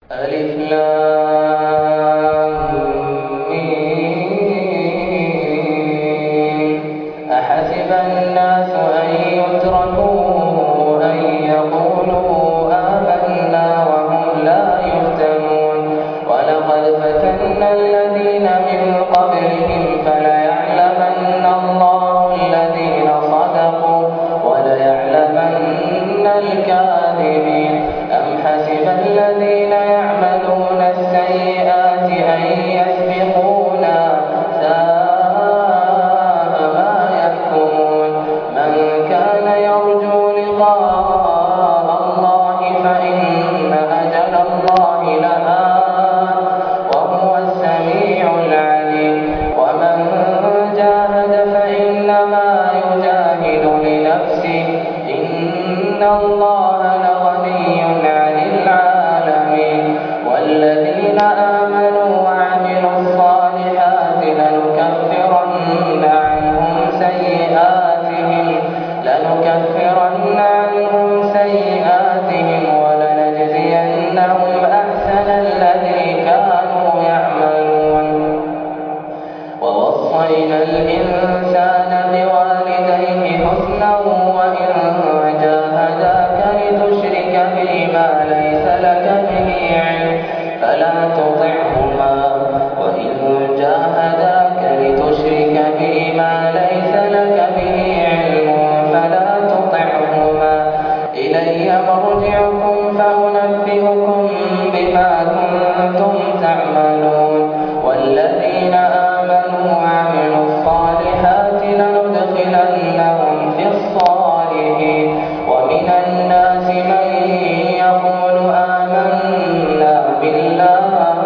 ألف لام ميم. أحسب الناس أن يتركوا أن يقولوا آمنا وهم لا يفتنون ولقد فتنا الذين من قبلهم فليعلمن الله الذين صدقوا وليعلمن الكاذبين. أم حسب الذين يعملون السيئات أن يسبقونا ساء ما يحكمون. من كان يرجو لقاء الله فإن أجل الله لآت وهو السميع العليم. ومن جاهد فإنما يجاهد لنفسه إن الله لغني عن العالمين. والذين آمنوا وعملوا الصالحات لنكفرن عنهم سيئاتهم ولنجزينهم أحسن الذي كانوا يعملون. ووصينا الإنسان بوالديه حسنا وإن جاهداك لتشرك بي ما ليس لك به علم فلا تطعهما وإن جاهداك لتشرك بي ما ليس لك به علم فلا تطعهما إلي مرجعكم فأنبئكم بما كنتم تعملون. والذين آمنوا وعملوا الصالحات لندخلنهم في الصالحين. ومن الناس من يقول آمنا بالله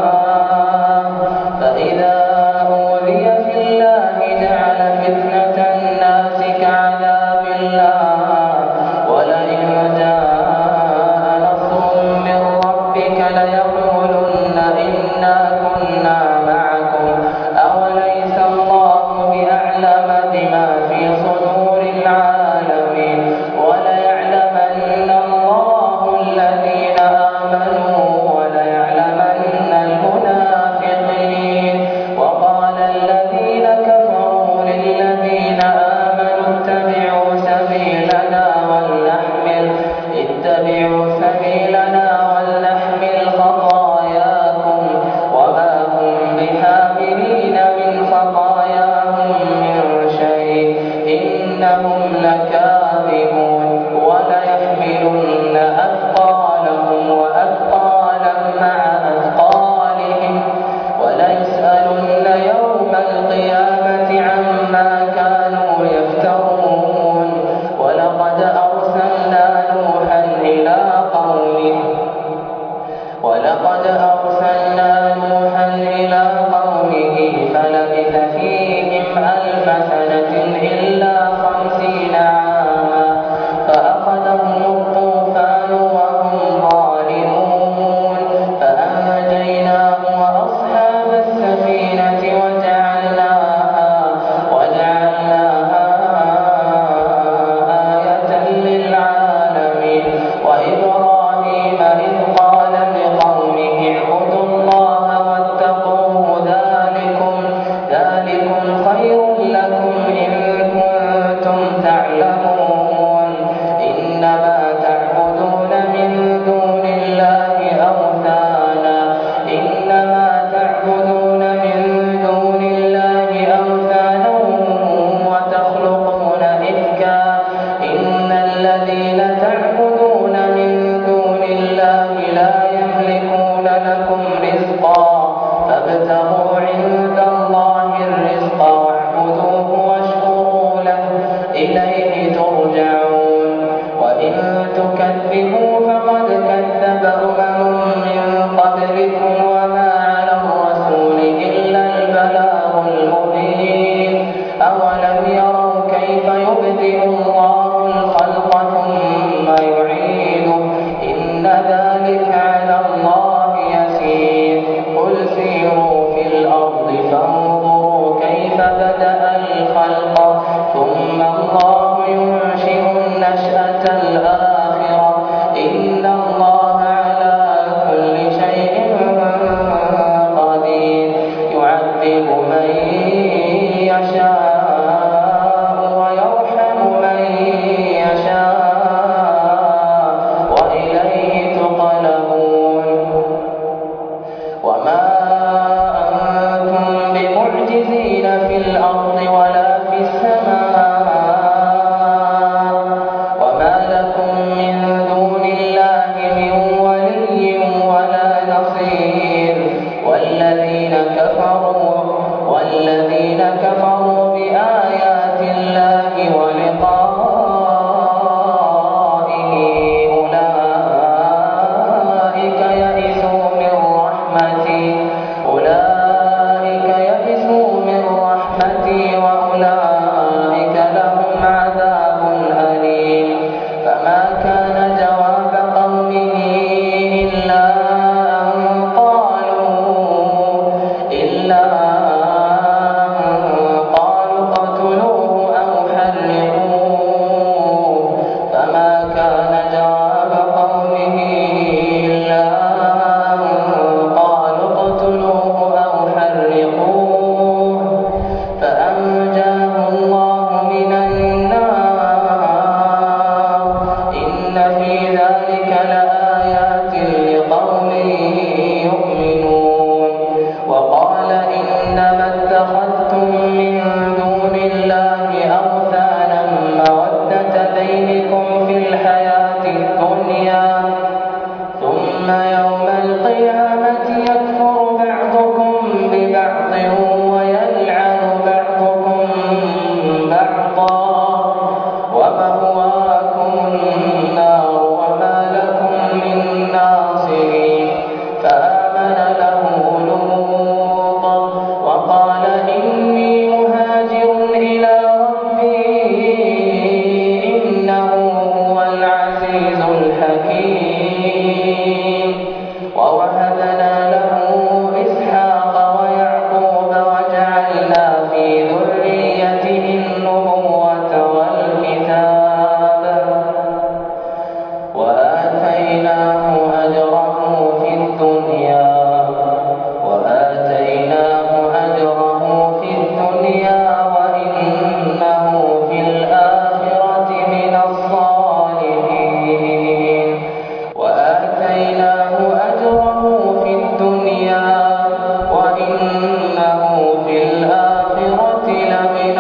فإذا أوذي في الله جعل فتنة الناس كعذاب الله ولئن جاء نصر من ربك ليقولن إنا كنا معكم أوليس الله بأعلم بما في صدور العالمين. وليعلمن الله الذين آمنوا وليعلمن المنافقين. وقال الذين كفروا للذين آمنوا اتبعوا سبيلنا ولنحمل خطاياكم وما هم بحاملين من خطاياهم من شيء إنهم لكاذبون. وليحملن أثقالهم وأثقالا مع أثقالهم وليسألن يوم القيامة عما كانوا يفترون. ولقد أرسلنا نوحا إلى قومه فلبث فيهم 1000 سنة إلا 50 عاما فأخذهم الطوفان وهم ظالمون فأنجيناه وأصحاب السفينة وجعلناها آية للعالمين. وإبراهيم إذ قال لقومه والذين كفروا بآيات الله ولقائه أولئك يئسوا من رحمتي وأولئك لهم عذاب أليم. فما كان جواب قومه إلا أن قالوا اقتلوه أو حرقوه. فما كان جواب قومه إلا أن قالوا اقتلوه أو حرقوه فأنجاه الله من النار. إن في ذلك لآيات لقوم يؤمنون. وقال إنما اتخذتم من دون الله أوثانا مودة بينكم في الحياة الدنيا ثم يوم القيامة يكفر بعضكم ببعض ويلعن بعضكم بعضا ومأواكم النار وما لكم من ناصرين. فآمن له لوط وقال إني مهاجر إلى ربي إنه هو العزيز الحكيم. ووهبنا له إسحاق ويعقوب وجعلنا في ذريته النبوة والكتاب وآتيناه أجره في الدنيا وإنه في الآخرة من الصالحين. وآتيناه أجره في الدنيا وإنه في الآخرة لمن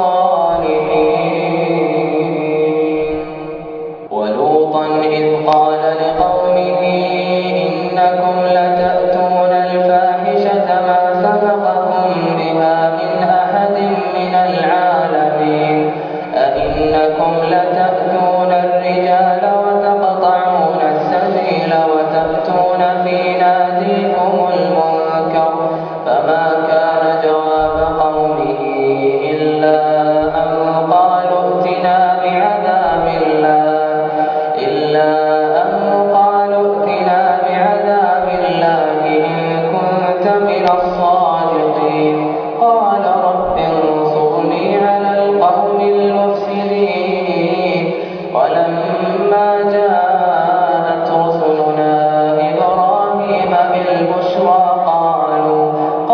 الصالحين. ولوطا إذ قال لقومه إنكم لتأتون الفاحشة ما سبقكم بها من أحد من العالمين. أئنكم لتأتون الرجال وتقطعون السبيل وتأتون في ناديكم المنكر. فما كان جواب قومه إلا أن قالوا ائتنا بعذاب الله إن كنت من الصادقين. قال رب انصرني على القوم المفسدين. ولما جاءت رسلنا إبراهيم بالبشرى قالوا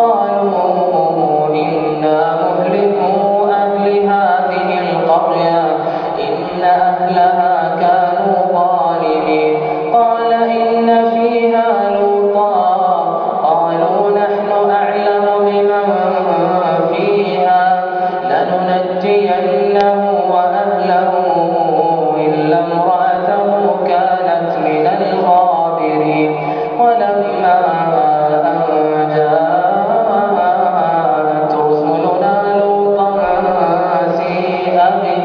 إنا مهلكو أهل هذه القرية إن أهلها كانوا ظالمين. قال إن فيها لوطا قالوا نحن أعلم بمن فيها لننجينه وأهله إلا امرأته كانت من الغابرين. ولما أن جاءت رسلنا لوطا سيء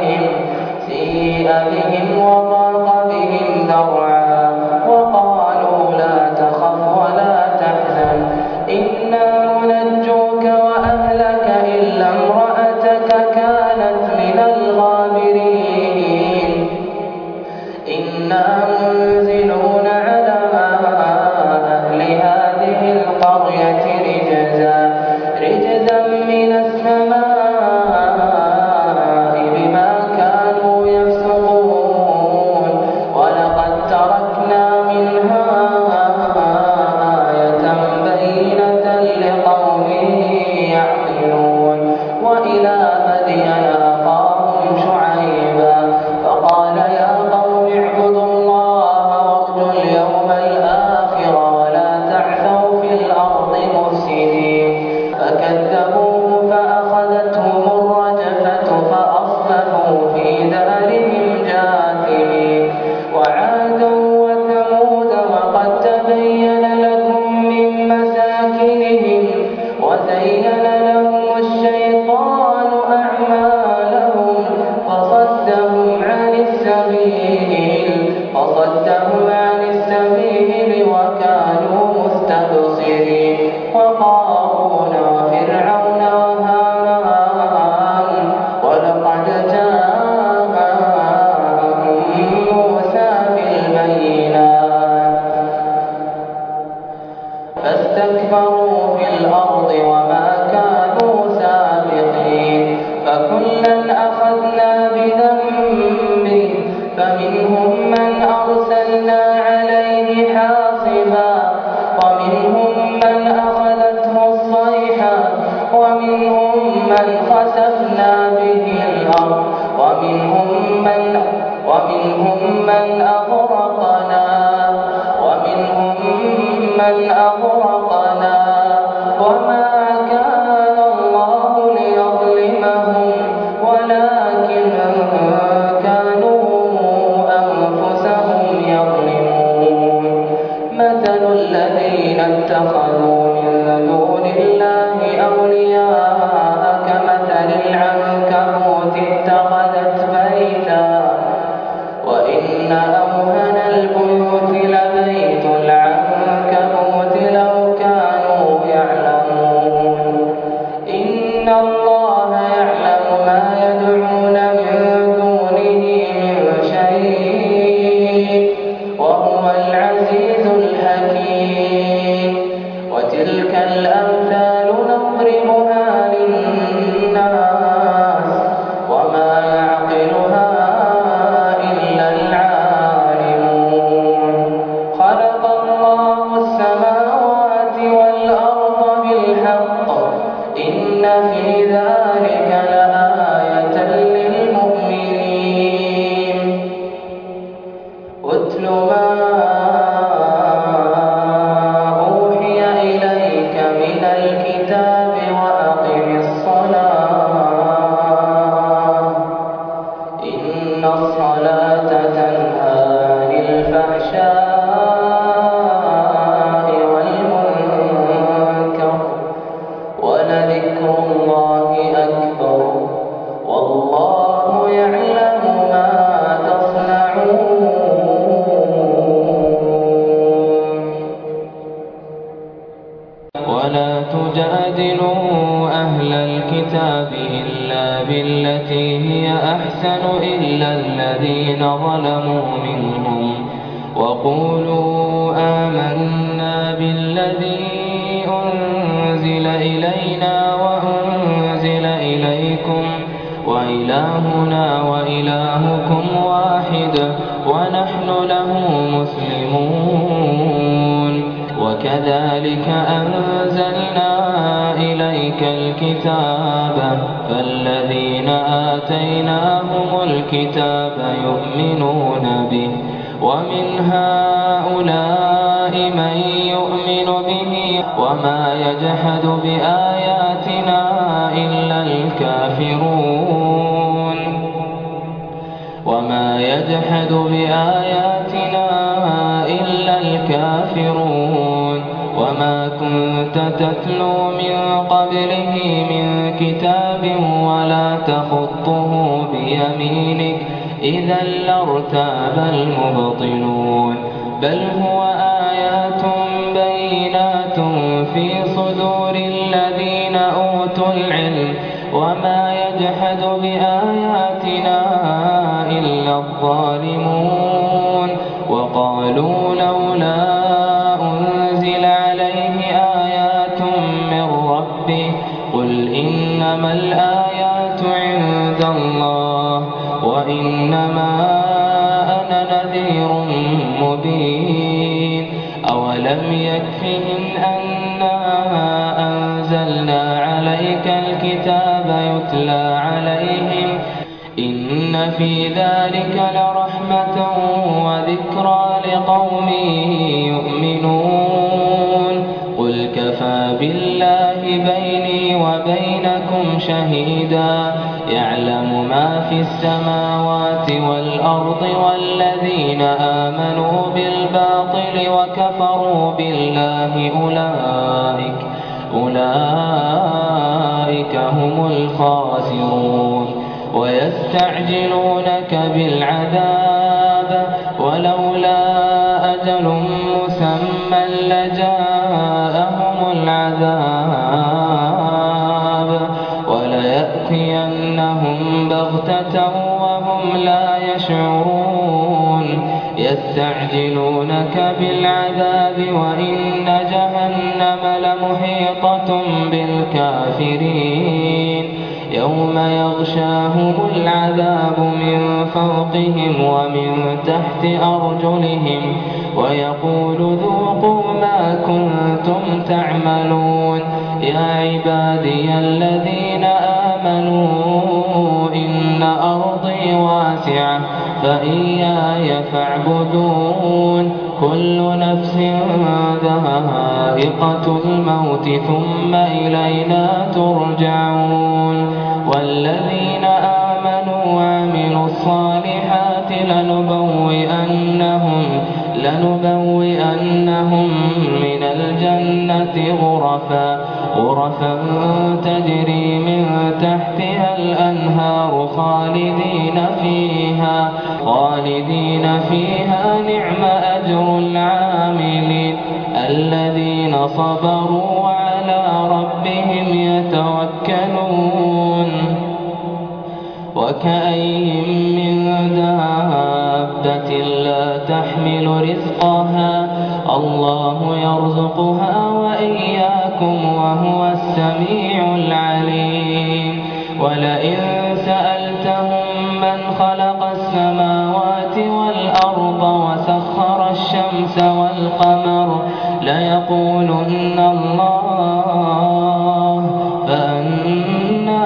بهم وضاق بهم ذرعا وقالوا لا تخف ولا تحزن إنا منجوك وأهلك إلا امرأتك كانت من الغابرين. إنا منزلون على أهل هذه القرية رجزا من السماء بما كانوا يفسقون. ولقد تركنا منها آية بينة لقوم يعقلون. وإلى مدين أخاهم شعيبا فقال يا قوم اعبدوا الله وارجوا اليوم الآخر ولا تعثوا في الأرض مفسدين. فاستكبروا في الأرض وما كانوا سابقين فكلا أخذنا بذنبه فمنهم من أرسلنا عليه حاصبا ومنهم من أخذته الصيحة ومنهم من خسفنا به الأرض ومنهم من أغرقنا وما كان الله ليظلمهم ولكن كانوا أنفسهم يظلمون مثل الذين اتخذوا من دون الله أولياء كمثل العنكبوت اتخذت بيتا وإن أوهن البيوت لبيت العنكبوت لو كانوا يعلمون إن الله يعلم ما يدعون من دونه من شيء وهو العزيز الحكيم وتلك الأمثال نضربها للناس وما يعقلها إلا العالمون خلق الله السماوات والأرض بالحق إن في ذلك لآية للمؤمنين اتل ما أوحي إليك من الكتاب وأقم الصلاة إن الصلاة تنهى عن الفحشاء والمنكر ولذكر الله أكبر والله يعلم ما تصنعون ولا تجادلوا أهل الكتاب إلا بالتي هي أحسن إلا الذين ظلموا منهم وقولوا آمنا بالذي أنزل إلينا وأنزل إليكم وإلهنا وإلهكم واحد ونحن له مسلمون وكذلك أنزلنا إليك الكتاب فالذين آتيناهم الكتاب يؤمنون به ومن هؤلاء من يؤمن به وما يجحد بآياتنا إلا الكافرون وما يجحد بآياتنا إلا الكافرون وما كنت تتلو من قبله من كتاب ولا تخطه بيمينك إذا لارتاب المبطلون بل هو آيات بينات في صدور الذين أوتوا العلم وما يجحد بآياتنا إلا الظالمون وقالوا لولا أنزل عليه آيات من ربه قل إنما الآيات عند الله وإنما أنا نذير مبين أولم يكفهم أنا أنزلنا عليك الكتاب يتلى عليهم إن في ذلك لرحمة وذكرى لقوم يؤمنون قل كفى بالله بيني وبينكم شهيدا يعلم ما في السماوات والأرض والذين آمنوا بالباطل وكفروا بالله أولئك هم الخاسرون ويستعجلونك بالعذاب ولولا أجل مسمى لجاءهم العذاب وليأتينهم بغتة وهم لا يشعرون يستعجلونك بالعذاب وإن جهنم جهنم لمحيطة بالكافرين يوم يغشاهم العذاب من فوقهم ومن تحت أرجلهم ويقول ذوقوا ما كنتم تعملون يا عبادي الذين آمنوا إن أرضي واسعة فإياي فاعبدون كل نفس ذائقة الموت ثم إلينا ترجعون والذين آمنوا وعملوا الصالحات لنبوئنهم من الجنة غرفا تجري من تحتها الأنهار خالدين فيها نعم أجر العاملين الذين صبروا وعلى ربهم يتوكلون وكأين من دابة لا تحمل رزقها الله يرزقها وإياكم وهو السميع العليم ولئن سألتهم من خلق السماوات والأرض وسخر الشمس والقمر ليقولن الله فأنى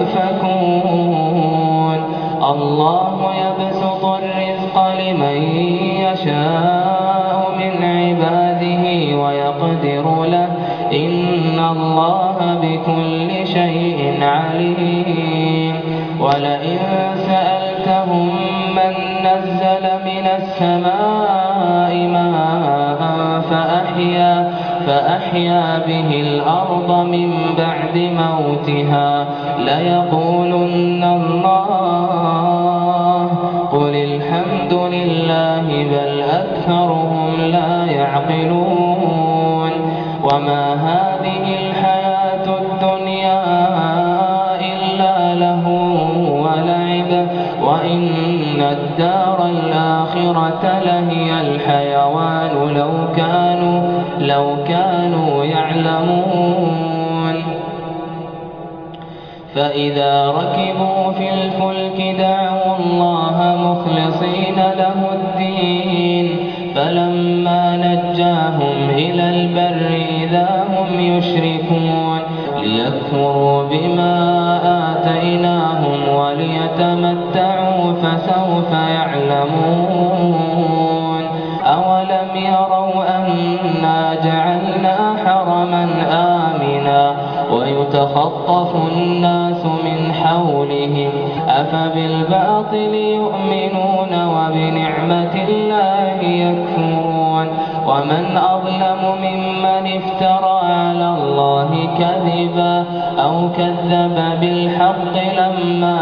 يؤفكون الله يبسط الرزق لمن يشاء من عباده ويقدر له إن الله بكل شيء عليم ولئن سألتهم من نزل من السماء ماء فأحيا به الأرض من بعد موتها ليقولن الله قل الحمد لله بل أكثرهم لا يعقلون وما هذه الحياة الدنيا إلا لهو ولعب وإن الدار الآخرة لهي الحيوان لو كانوا يعلمون فإذا ركبوا في الفلك دعوا الله مخلصين له الدين فلما نجاهم إلى البر إذا هم يشركون ليكفروا بما آتيناهم وليتمتعوا فسوف يعلمون أولم يروا أنا جعلنا حرما آمنا ويتخطف الناس من حولهم أفبالباطل يؤمنون وبنعمة الله يكفرون ومن أظلم ممن افترى على الله كذبا أو كذب بالحق لما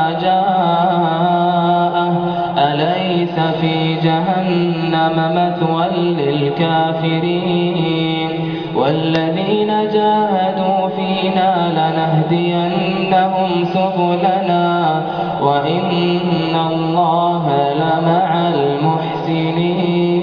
جاءه أليس في جهنم مثوى للكافرين والذين جاهدوا فينا لنهدينهم سبلنا وإن الله لمع المحسنين